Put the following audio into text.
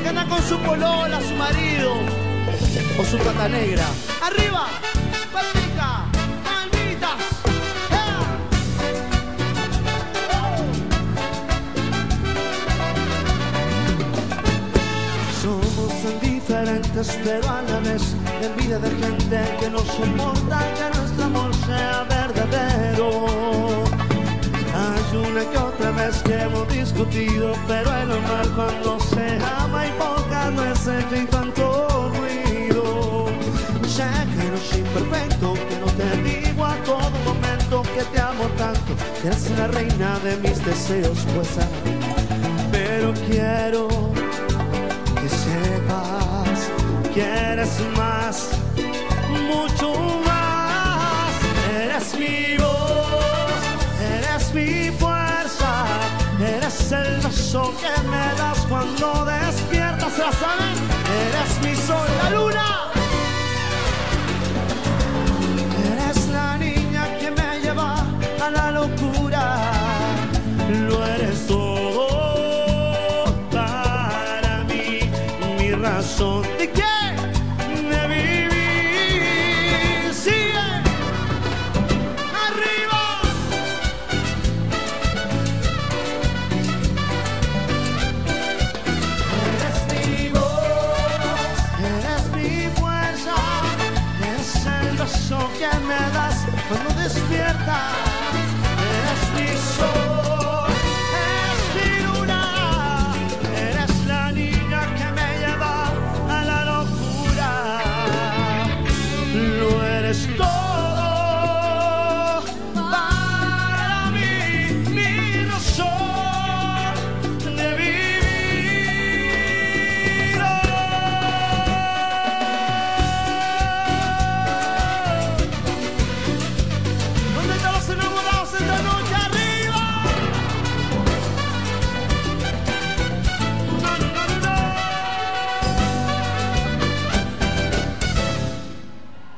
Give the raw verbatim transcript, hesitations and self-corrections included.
que anda con su polola, su marido o su pata negra. ¡Arriba! ¡Palmita! ¡Palmitas! ¡Eh! Somos tan diferentes, pero a la vez envidia de gente que no soporta que nuestro amor sea verdadero. Hay una que otra vez que hemos discutido, pero es normal cuando se ama y pocas veces y tanto ruido. Sé que no soy perfecto, que no te digo a todo momento que te amo tanto, que eres la reina de mis deseos, pues ah, pero quiero que sepas que eres más, mucho más. Eres mi voz, eres mi fuerza, eres el beso que me das cuando despiertas, ¿la saben? Eres mi sol, la luna.